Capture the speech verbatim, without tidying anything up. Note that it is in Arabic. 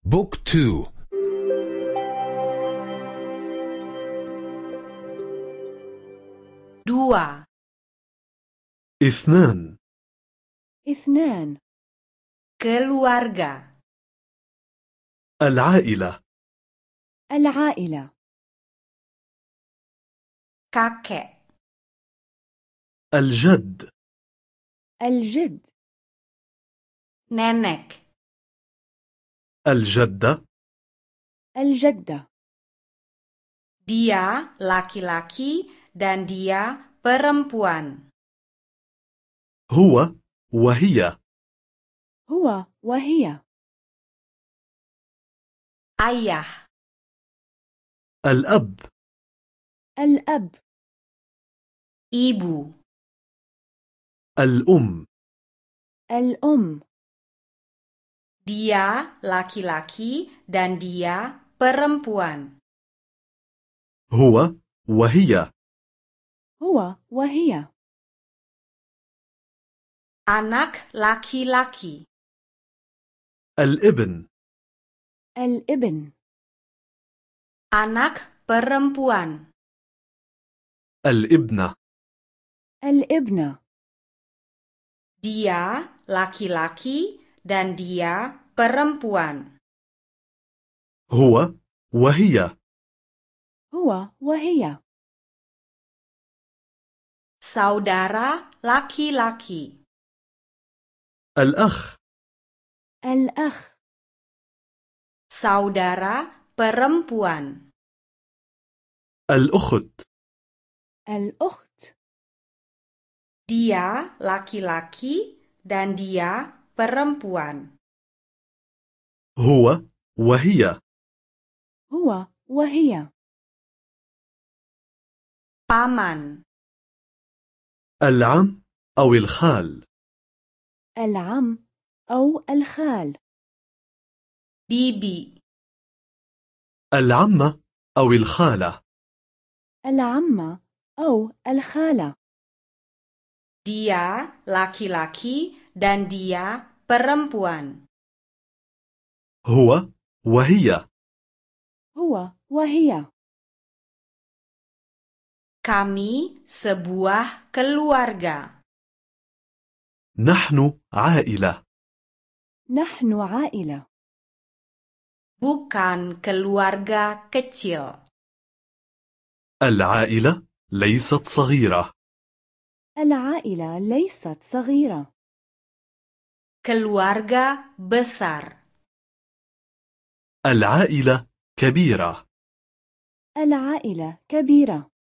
بوك تو. دوا. اثنان. اثنان. keluarga. العائلة. العائلة. kakek. الجد. الجد. nenek. الجدة. الجدة. Dia laki-laki dan dia perempuan. هو وهي. هو وهي. Ayah. الأب. الأب. Ibu. الأم. الأم. Dia laki-laki dan dia perempuan. هو وهي. هو وهي. Anak laki-laki. الابن. الابن. Anak perempuan. الابنة. الابنة. Dia laki-laki dan dia perempuan. هو وهي. هو وهي. Saudara laki-laki. الأخ. الأخ. Saudara perempuan. الأخت. الأخت. Dia laki-laki dan dia perempuan. هو وهي. هو وهي. Paman. العم أو الخال. العم أو الخال. Bibi. العمة أو الخالة. العمة أو الخالة. Dia laki-laki dan dia perempuan. هو وهي. هو وهي. Kami sebuah keluarga. نحن عائلة. نحن عائلة. Bukan keluarga kecil. العائلة ليست صغيرة. العائلة ليست صغيرة. Keluarga besar. العائلة كبيرة. العائلة كبيرة.